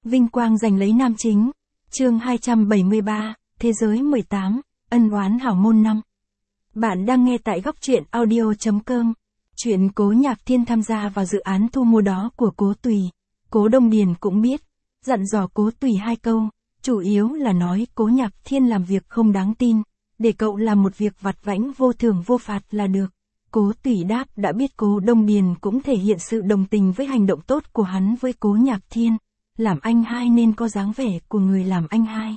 Vinh quang giành lấy nam chính. Chương 273, Thế giới 18, ân oán hảo môn 5. Bạn đang nghe tại góc truyện audio.com. Chuyện Cố Nhạc Thiên tham gia vào dự án thu mua đó của Cố Tùy. Cố Đông Điền cũng biết, dặn dò Cố Tùy 2 câu, chủ yếu là nói Cố Nhạc Thiên làm việc không đáng tin, để cậu làm một việc vặt vãnh vô thưởng vô phạt là được. Cố Tùy đáp đã biết Cố Đông Điền cũng thể hiện sự đồng tình với hành động tốt của hắn với Cố Nhạc Thiên, làm anh hai nên có dáng vẻ của người làm anh hai.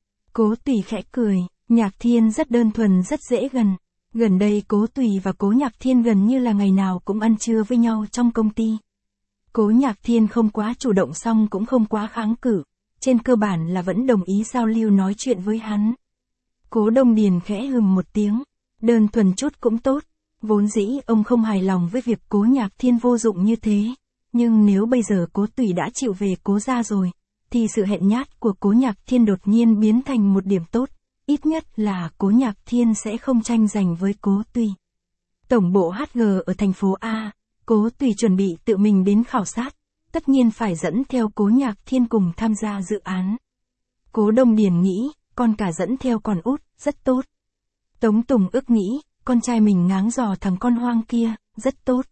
Cố Tùy khẽ cười, Nhạc Thiên rất đơn thuần rất dễ gần. Gần đây Cố Tùy và Cố Nhạc Thiên gần như là ngày nào cũng ăn trưa với nhau trong công ty. Cố Nhạc Thiên không quá chủ động song cũng không quá kháng cự, trên cơ bản là vẫn đồng ý giao lưu nói chuyện với hắn. Cố Đông Điền khẽ hừm một tiếng, đơn thuần chút cũng tốt, vốn dĩ ông không hài lòng với việc Cố Nhạc Thiên vô dụng như thế, nhưng nếu bây giờ Cố Tùy đã chịu về Cố gia rồi, thì sự hẹn nhát của Cố Nhạc Thiên đột nhiên biến thành một điểm tốt. Ít nhất là Cố Nhạc Thiên sẽ không tranh giành với Cố Tùy. Tổng bộ HG ở thành phố A, Cố Tùy chuẩn bị tự mình đến khảo sát, tất nhiên phải dẫn theo Cố Nhạc Thiên cùng tham gia dự án. Cố Đông Điền nghĩ, con cả dẫn theo con út, rất tốt. Tống Tùng ức nghĩ, con trai mình ngáng dò thằng con hoang kia, rất tốt.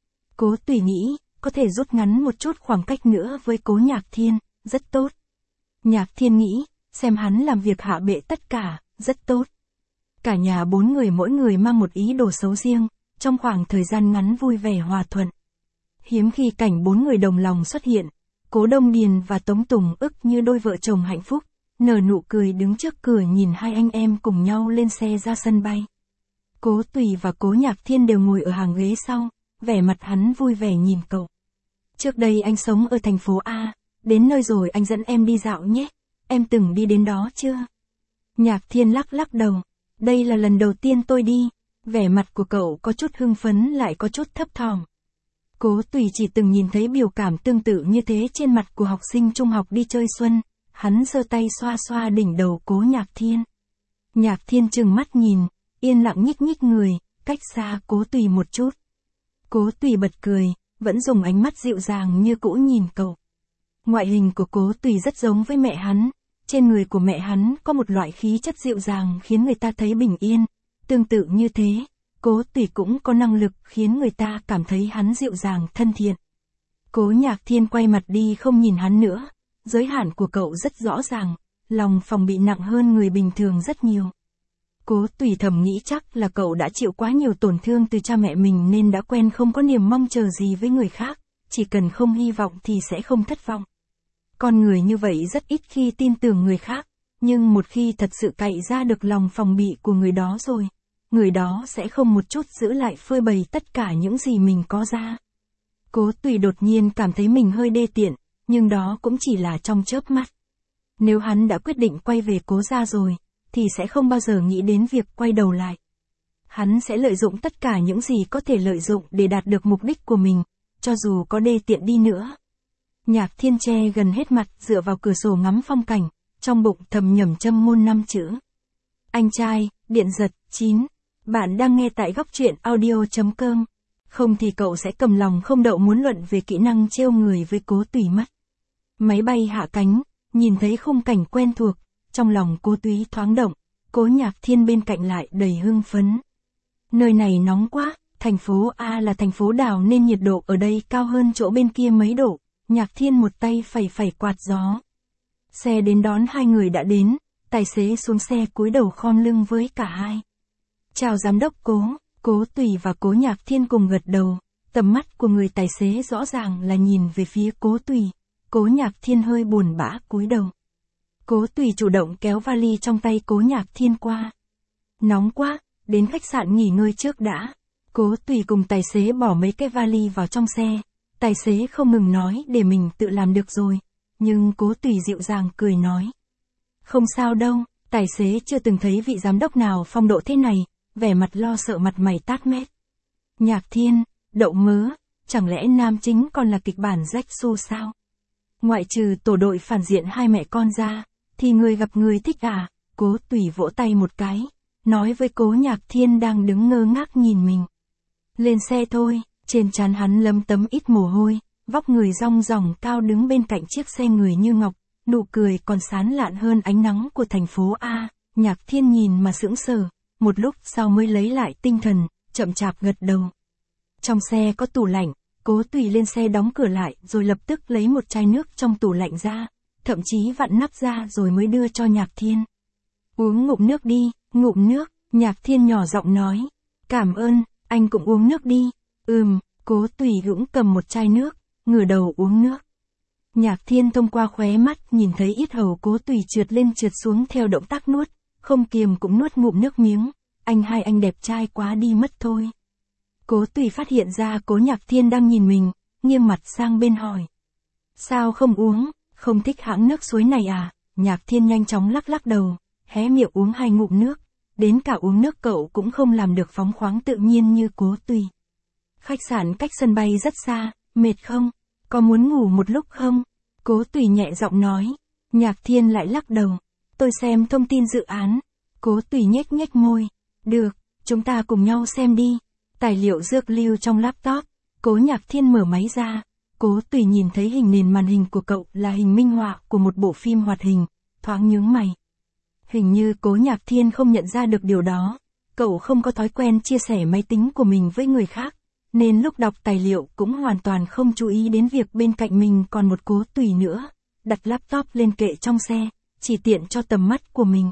Cố Tùy nghĩ, có thể rút ngắn một chút khoảng cách nữa với Cố Nhạc Thiên, rất tốt. Nhạc Thiên nghĩ, xem hắn làm việc hạ bệ tất cả, rất tốt. Cả nhà 4 người mỗi người mang một ý đồ xấu riêng, trong khoảng thời gian ngắn vui vẻ hòa thuận. Hiếm khi cảnh 4 người đồng lòng xuất hiện, Cố Đông Điền và Tống Tùng ức như đôi vợ chồng hạnh phúc, nở nụ cười đứng trước cửa nhìn hai anh em cùng nhau lên xe ra sân bay. Cố Tùy và Cố Nhạc Thiên đều ngồi ở hàng ghế sau, vẻ mặt hắn vui vẻ nhìn cậu. Trước đây anh sống ở thành phố A, đến nơi rồi anh dẫn em đi dạo nhé. Em từng đi đến đó chưa? Nhạc Thiên lắc lắc đầu. Đây là lần đầu tiên tôi đi. Vẻ mặt của cậu có chút hưng phấn lại có chút thấp thỏm. Cố Tùy chỉ từng nhìn thấy biểu cảm tương tự như thế trên mặt của học sinh trung học đi chơi xuân. Hắn giơ tay xoa xoa đỉnh đầu Cố Nhạc Thiên. Nhạc Thiên trừng mắt nhìn, yên lặng nhích nhích người, cách xa Cố Tùy một chút. Cố Tùy bật cười, vẫn dùng ánh mắt dịu dàng như cũ nhìn cậu. Ngoại hình của Cố Tùy rất giống với mẹ hắn, trên người của mẹ hắn có một loại khí chất dịu dàng khiến người ta thấy bình yên, tương tự như thế, Cố Tùy cũng có năng lực khiến người ta cảm thấy hắn dịu dàng thân thiện. Cố Nhạc Thiên quay mặt đi không nhìn hắn nữa, giới hạn của cậu rất rõ ràng, lòng phòng bị nặng hơn người bình thường rất nhiều. Cố Tùy thầm nghĩ chắc là cậu đã chịu quá nhiều tổn thương từ cha mẹ mình nên đã quen không có niềm mong chờ gì với người khác, chỉ cần không hy vọng thì sẽ không thất vọng. Con người như vậy rất ít khi tin tưởng người khác, nhưng một khi thật sự cậy ra được lòng phòng bị của người đó rồi, người đó sẽ không một chút giữ lại phơi bày tất cả những gì mình có ra. Cố Tùy đột nhiên cảm thấy mình hơi đê tiện, nhưng đó cũng chỉ là trong chớp mắt. Nếu hắn đã quyết định quay về Cố gia rồi, thì sẽ không bao giờ nghĩ đến việc quay đầu lại. Hắn sẽ lợi dụng tất cả những gì có thể lợi dụng để đạt được mục đích của mình, cho dù có đê tiện đi nữa. Nhạc Thiên che gần hết mặt dựa vào cửa sổ ngắm phong cảnh, trong bụng thầm nhẩm châm ngôn 5 chữ. Anh trai, điện giật, 9. Bạn đang nghe tại góc truyện audio.com. Không thì cậu sẽ cầm lòng không đậu muốn luận về kỹ năng trêu người với Cố Tùy mất. Máy bay hạ cánh, nhìn thấy khung cảnh quen thuộc, trong lòng Cố Tùy thoáng động, Cố Nhạc Thiên bên cạnh lại đầy hưng phấn. Nơi này nóng quá, thành phố A là thành phố đảo nên nhiệt độ ở đây cao hơn chỗ bên kia mấy độ. Nhạc Thiên một tay phẩy phẩy quạt gió. Xe đến đón hai người đã đến, tài xế xuống xe cúi đầu khom lưng với cả hai. Chào giám đốc Cố. Cố Tùy và Cố Nhạc Thiên cùng gật đầu, tầm mắt của người tài xế rõ ràng là nhìn về phía Cố Tùy. Cố Nhạc Thiên hơi buồn bã cúi đầu. Cố Tùy chủ động kéo vali trong tay Cố Nhạc Thiên qua. Nóng quá, đến khách sạn nghỉ ngơi trước đã. Cố Tùy cùng tài xế bỏ mấy cái vali vào trong xe. Tài xế không ngừng nói để mình tự làm được rồi, nhưng Cố Tùy dịu dàng cười nói. Không sao đâu, tài xế chưa từng thấy vị giám đốc nào phong độ thế này, vẻ mặt lo sợ mặt mày tát mét. Nhạc Thiên, đậu mớ, chẳng lẽ nam chính còn là kịch bản rách xu sao? Ngoại trừ tổ đội phản diện hai mẹ con ra, thì người gặp người thích à? Cố Tùy vỗ tay một cái, nói với Cố Nhạc Thiên đang đứng ngơ ngác nhìn mình. Lên xe thôi. Trên trán hắn lấm tấm ít mồ hôi, vóc người rong ròng cao đứng bên cạnh chiếc xe người như ngọc, nụ cười còn sán lạn hơn ánh nắng của thành phố A. Nhạc Thiên nhìn mà sững sờ, một lúc sau mới lấy lại tinh thần, chậm chạp gật đầu. Trong xe có tủ lạnh, Cố Tùy lên xe đóng cửa lại rồi lập tức lấy một chai nước trong tủ lạnh ra, thậm chí vặn nắp ra rồi mới đưa cho Nhạc Thiên. Uống ngụm nước đi, ngụm nước, Nhạc Thiên nhỏ giọng nói. Cảm ơn, anh cũng uống nước đi. Cố Tùy cũng cầm một chai nước, ngửa đầu uống nước. Nhạc Thiên thông qua khóe mắt nhìn thấy yết hầu Cố Tùy trượt lên trượt xuống theo động tác nuốt, không kiềm cũng nuốt ngụm nước miếng. Anh đẹp trai quá đi mất thôi. Cố Tùy phát hiện ra Cố Nhạc Thiên đang nhìn mình, nghiêng mặt sang bên hỏi. Sao không uống, không thích hãng nước suối này à? Nhạc Thiên nhanh chóng lắc đầu, hé miệng uống 2 ngụm nước. Đến cả uống nước cậu cũng không làm được phóng khoáng tự nhiên như Cố Tùy. Khách sạn cách sân bay rất xa, mệt không? Có muốn ngủ một lúc không? Cố Tùy nhẹ giọng nói. Nhạc Thiên lại lắc đầu. Tôi xem thông tin dự án. Cố Tùy nhếch môi. Được, chúng ta cùng nhau xem đi. Tài liệu dược lưu trong laptop. Cố Nhạc Thiên mở máy ra. Cố Tùy nhìn thấy hình nền màn hình của cậu là hình minh họa của một bộ phim hoạt hình, thoáng nhướng mày. Hình như Cố Nhạc Thiên không nhận ra được điều đó. Cậu không có thói quen chia sẻ máy tính của mình với người khác, nên lúc đọc tài liệu cũng hoàn toàn không chú ý đến việc bên cạnh mình còn một Cố Tùy nữa. Đặt laptop lên kệ trong xe, chỉ tiện cho tầm mắt của mình.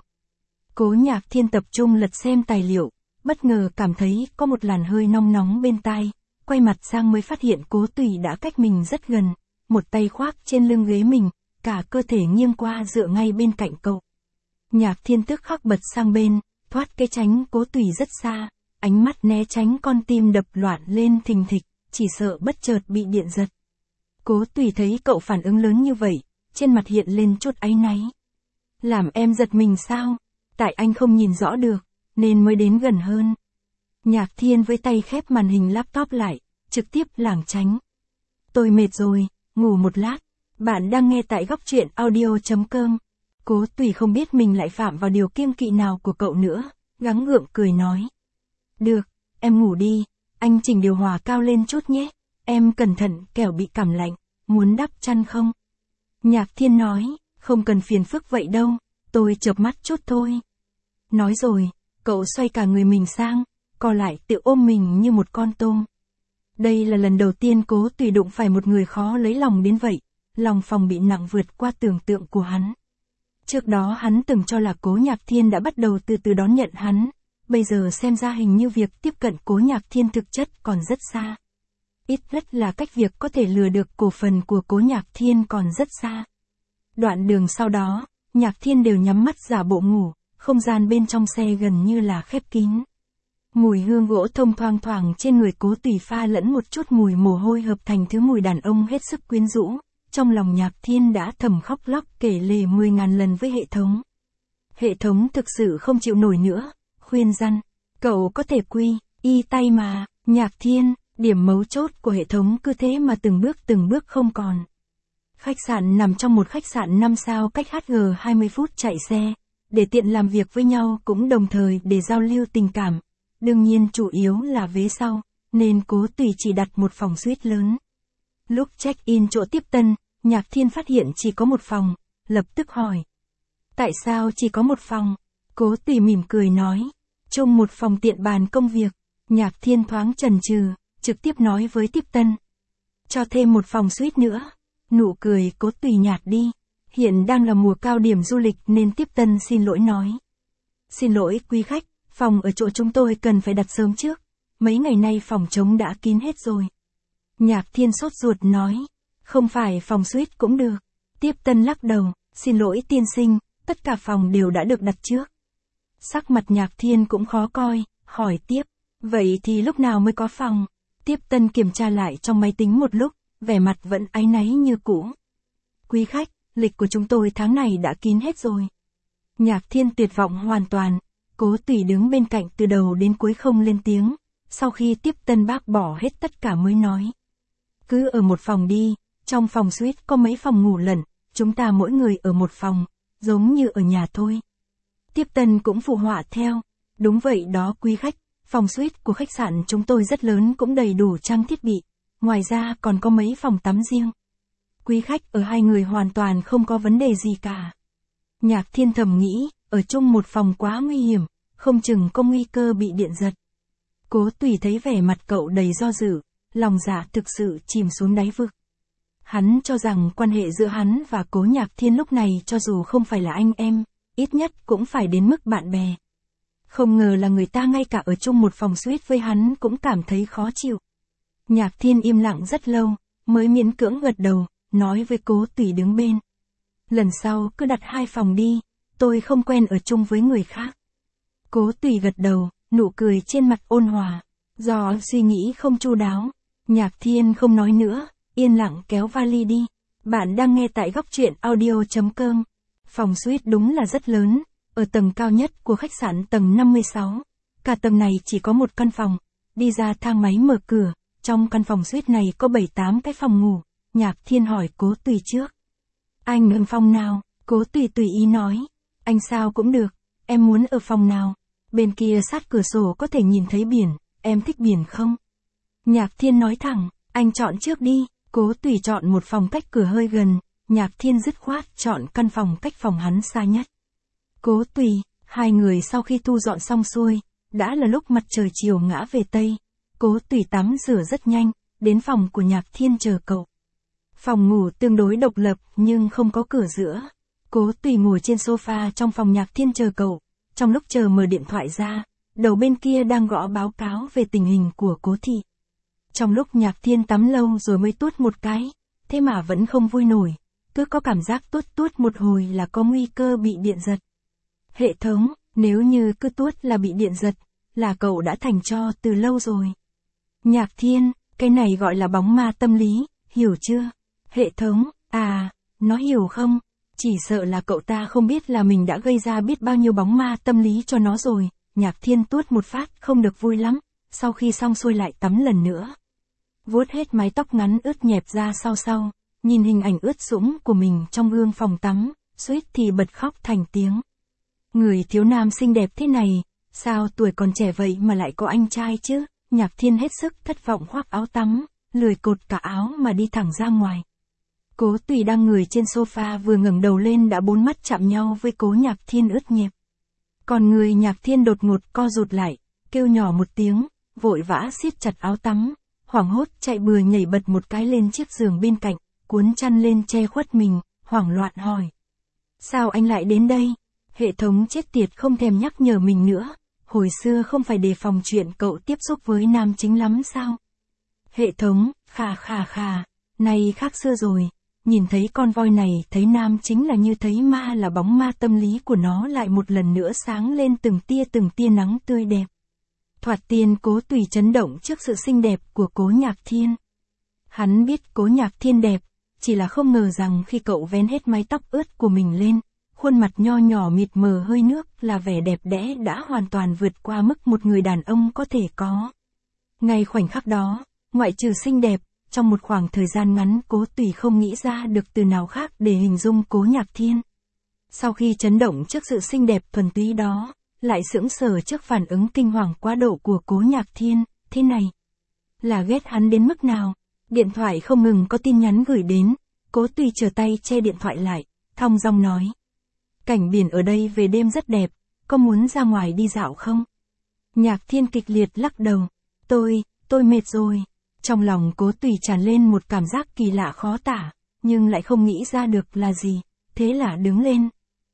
Cố Nhạc Thiên tập trung lật xem tài liệu, bất ngờ cảm thấy có một làn hơi nóng bên tai. Quay mặt sang mới phát hiện Cố Tùy đã cách mình rất gần, một tay khoác trên lưng ghế mình, cả cơ thể nghiêng qua dựa ngay bên cạnh cậu. Nhạc Thiên tức khắc bật sang bên, thoát cái tránh Cố Tùy rất xa, ánh mắt né tránh con tim đập loạn lên thình thịch, chỉ sợ bất chợt bị điện giật. Cố Tùy thấy cậu phản ứng lớn như vậy, trên mặt hiện lên chút áy náy. Làm em giật mình sao? Tại anh không nhìn rõ được, nên mới đến gần hơn. Nhạc Thiên với tay khép màn hình laptop lại, trực tiếp lảng tránh. Tôi mệt rồi, ngủ một lát. Bạn đang nghe tại góc truyện audio.com. Cố Tùy không biết mình lại phạm vào điều kiêng kỵ nào của cậu nữa, gắng gượng cười nói. Được, em ngủ đi, anh chỉnh điều hòa cao lên chút nhé. Em cẩn thận kẻo bị cảm lạnh, muốn đắp chăn không? Nhạc Thiên nói, không cần phiền phức vậy đâu, tôi chợp mắt chút thôi. Nói rồi, cậu xoay cả người mình sang, co lại tự ôm mình như một con tôm. Đây là lần đầu tiên Cố Tùy đụng phải một người khó lấy lòng đến vậy, lòng phòng bị nặng vượt qua tưởng tượng của hắn. Trước đó hắn từng cho là Cố Nhạc Thiên đã bắt đầu từ từ đón nhận hắn, bây giờ xem ra hình như việc tiếp cận Cố Nhạc Thiên thực chất còn rất xa. Ít nhất là cách việc có thể lừa được cổ phần của Cố Nhạc Thiên còn rất xa. Đoạn đường sau đó, Nhạc Thiên đều nhắm mắt giả bộ ngủ, không gian bên trong xe gần như là khép kín. Mùi hương gỗ thông thoang thoảng trên người Cố Tùy pha lẫn một chút mùi mồ hôi hợp thành thứ mùi đàn ông hết sức quyến rũ. Trong lòng Nhạc Thiên đã thầm khóc lóc kể lể 10.000 lần với hệ thống. Hệ thống thực sự không chịu nổi nữa, khuyên răn, cậu có thể quy, y tay mà. Nhạc Thiên, điểm mấu chốt của hệ thống cứ thế mà từng bước không còn. Khách sạn nằm trong một khách sạn 5 sao cách HG 20 phút chạy xe, để tiện làm việc với nhau cũng đồng thời để giao lưu tình cảm. Đương nhiên chủ yếu là vế sau, nên Cố Tùy chỉ đặt một phòng suite lớn. Lúc check-in chỗ tiếp tân, Nhạc Thiên phát hiện chỉ có một phòng, lập tức hỏi. Tại sao chỉ có một phòng? Cố Tùy mỉm cười nói. Chung một phòng tiện bàn công việc. Nhạc Thiên thoáng chần chừ, trực tiếp nói với tiếp tân. Cho thêm một phòng suite nữa. Nụ cười Cố Tùy nhạt đi. Hiện đang là mùa cao điểm du lịch nên tiếp tân xin lỗi nói. Xin lỗi quý khách, phòng ở chỗ chúng tôi cần phải đặt sớm trước. Mấy ngày nay phòng trống đã kín hết rồi. Nhạc Thiên sốt ruột nói. Không phải phòng suite cũng được. Tiếp tân lắc đầu, xin lỗi tiên sinh, tất cả phòng đều đã được đặt trước. Sắc mặt Nhạc Thiên cũng khó coi, hỏi tiếp. Vậy thì lúc nào mới có phòng? Tiếp tân kiểm tra lại trong máy tính một lúc, vẻ mặt vẫn áy náy như cũ. Quý khách, lịch của chúng tôi tháng này đã kín hết rồi. Nhạc Thiên tuyệt vọng hoàn toàn. Cố Tùy đứng bên cạnh từ đầu đến cuối không lên tiếng. Sau khi tiếp tân bác bỏ hết tất cả mới nói. Cứ ở một phòng đi, trong phòng suite có mấy phòng ngủ lận, chúng ta mỗi người ở một phòng, giống như ở nhà thôi. Tiếp tân cũng phụ họa theo. Đúng vậy đó quý khách, phòng suite của khách sạn chúng tôi rất lớn cũng đầy đủ trang thiết bị. ngoài ra còn có mấy phòng tắm riêng. Quý khách ở hai người hoàn toàn không có vấn đề gì cả. Nhạc Thiên thầm nghĩ, ở chung một phòng quá nguy hiểm, không chừng có nguy cơ bị điện giật. Cố Tùy thấy vẻ mặt cậu đầy do dự, lòng dạ thực sự chìm xuống đáy vực. Hắn cho rằng quan hệ giữa hắn và Cố Nhạc Thiên lúc này cho dù không phải là anh em, ít nhất cũng phải đến mức bạn bè. Không ngờ là người ta ngay cả ở chung một phòng suite với hắn cũng cảm thấy khó chịu. Nhạc Thiên im lặng rất lâu, mới miễn cưỡng gật đầu, nói với Cố Tùy đứng bên. Lần sau cứ đặt 2 phòng đi, tôi không quen ở chung với người khác. Cố Tùy gật đầu, nụ cười trên mặt ôn hòa. Do suy nghĩ không chu đáo, Nhạc Thiên không nói nữa, yên lặng kéo vali đi. Bạn đang nghe tại góc truyện audio.com. Phòng suite đúng là rất lớn, ở tầng cao nhất của khách sạn tầng 56. Cả tầng này chỉ có một căn phòng. Đi ra thang máy mở cửa, trong căn phòng suite này có 7-8 cái phòng ngủ. Nhạc Thiên hỏi Cố Tùy trước. Anh ở phòng nào? Cố Tùy tùy ý nói. Anh sao cũng được, em muốn ở phòng nào? Bên kia sát cửa sổ có thể nhìn thấy biển, em thích biển không? Nhạc Thiên nói thẳng, anh chọn trước đi. Cố Tùy chọn một phòng cách cửa hơi gần, Nhạc Thiên dứt khoát chọn căn phòng cách phòng hắn xa nhất. Cố Tùy, hai người sau khi thu dọn xong xuôi, đã là lúc mặt trời chiều ngã về Tây. Cố Tùy tắm rửa rất nhanh, đến phòng của Nhạc Thiên chờ cậu. Phòng ngủ tương đối độc lập nhưng không có cửa giữa. Cố Tùy ngồi trên sofa trong phòng Nhạc Thiên chờ cậu. Trong lúc chờ mở điện thoại ra, đầu bên kia đang gõ báo cáo về tình hình của Cố thị. Trong lúc Nhạc Thiên tắm lâu rồi mới tuốt một cái, thế mà vẫn không vui nổi, cứ có cảm giác tuốt một hồi là có nguy cơ bị điện giật. Hệ thống, nếu như cứ tuốt là bị điện giật, là cậu đã thành tro từ lâu rồi. Nhạc Thiên, cái này gọi là bóng ma tâm lý, hiểu chưa? Hệ thống, nó hiểu không? Chỉ sợ là cậu ta không biết là mình đã gây ra biết bao nhiêu bóng ma tâm lý cho nó rồi. Nhạc Thiên tuốt một phát không được vui lắm, sau khi xong xuôi lại tắm lần nữa. Vuốt hết mái tóc ngắn ướt nhẹp ra sau, nhìn hình ảnh ướt sũng của mình trong gương phòng tắm, suýt thì bật khóc thành tiếng. Người thiếu nam xinh đẹp thế này, sao tuổi còn trẻ vậy mà lại có anh trai chứ? Nhạc Thiên hết sức thất vọng khoác áo tắm, lười cột cả áo mà đi thẳng ra ngoài. Cố Tùy đang ngồi trên sofa vừa ngẩng đầu lên đã bốn mắt chạm nhau với Cố Nhạc Thiên ướt nhẹp. Còn người Nhạc Thiên đột ngột co rụt lại, kêu nhỏ một tiếng, vội vã siết chặt áo tắm, hoảng hốt chạy bừa nhảy bật một cái lên chiếc giường bên cạnh, cuốn chăn lên che khuất mình, hoảng loạn hỏi. Sao anh lại đến đây? Hệ thống chết tiệt không thèm nhắc nhở mình nữa, hồi xưa không phải đề phòng chuyện cậu tiếp xúc với nam chính lắm sao? Hệ thống, khà, này khác xưa rồi, nhìn thấy con voi này thấy nam chính là như thấy ma, là bóng ma tâm lý của nó lại một lần nữa sáng lên từng tia nắng tươi đẹp. Thoạt tiên Cố Tùy chấn động trước sự xinh đẹp của Cố Nhạc Thiên. Hắn biết Cố Nhạc Thiên đẹp, chỉ là không ngờ rằng khi cậu vén hết mái tóc ướt của mình lên, khuôn mặt nho nhỏ mịt mờ hơi nước là vẻ đẹp đẽ đã hoàn toàn vượt qua mức một người đàn ông có thể có. Ngay khoảnh khắc đó, ngoại trừ xinh đẹp, trong một khoảng thời gian ngắn Cố Tùy không nghĩ ra được từ nào khác để hình dung Cố Nhạc Thiên. Sau khi chấn động trước sự xinh đẹp thuần túy đó, lại sững sờ trước phản ứng kinh hoàng quá độ của Cố Nhạc Thiên, thế này là ghét hắn đến mức nào? Điện thoại không ngừng có tin nhắn gửi đến, Cố Tùy trở tay che điện thoại lại, thong dong nói. Cảnh biển ở đây về đêm rất đẹp, có muốn ra ngoài đi dạo không? Nhạc Thiên kịch liệt lắc đầu, tôi mệt rồi. Trong lòng Cố Tùy tràn lên một cảm giác kỳ lạ khó tả, nhưng lại không nghĩ ra được là gì, thế là đứng lên.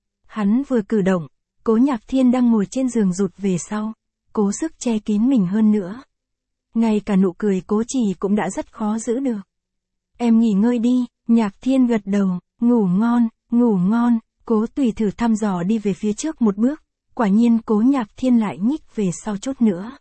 Hắn vừa cử động, Cố Nhạc Thiên đang ngồi trên giường rụt về sau, cố sức che kín mình hơn nữa. Ngay cả nụ cười Cố Trì cũng đã rất khó giữ được. Em nghỉ ngơi đi, Nhạc Thiên gật đầu, ngủ ngon, Cố Tùy thử thăm dò đi về phía trước một bước, quả nhiên Cố Nhạc Thiên lại nhích về sau chút nữa.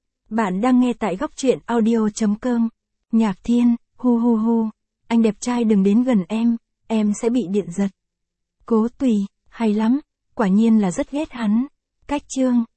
Bạn đang nghe tại góc truyện audio.com. Nhạc Thiên, hu, anh đẹp trai đừng đến gần em sẽ bị điện giật. Cố Tùy, hay lắm, quả nhiên là rất ghét hắn. Cách chương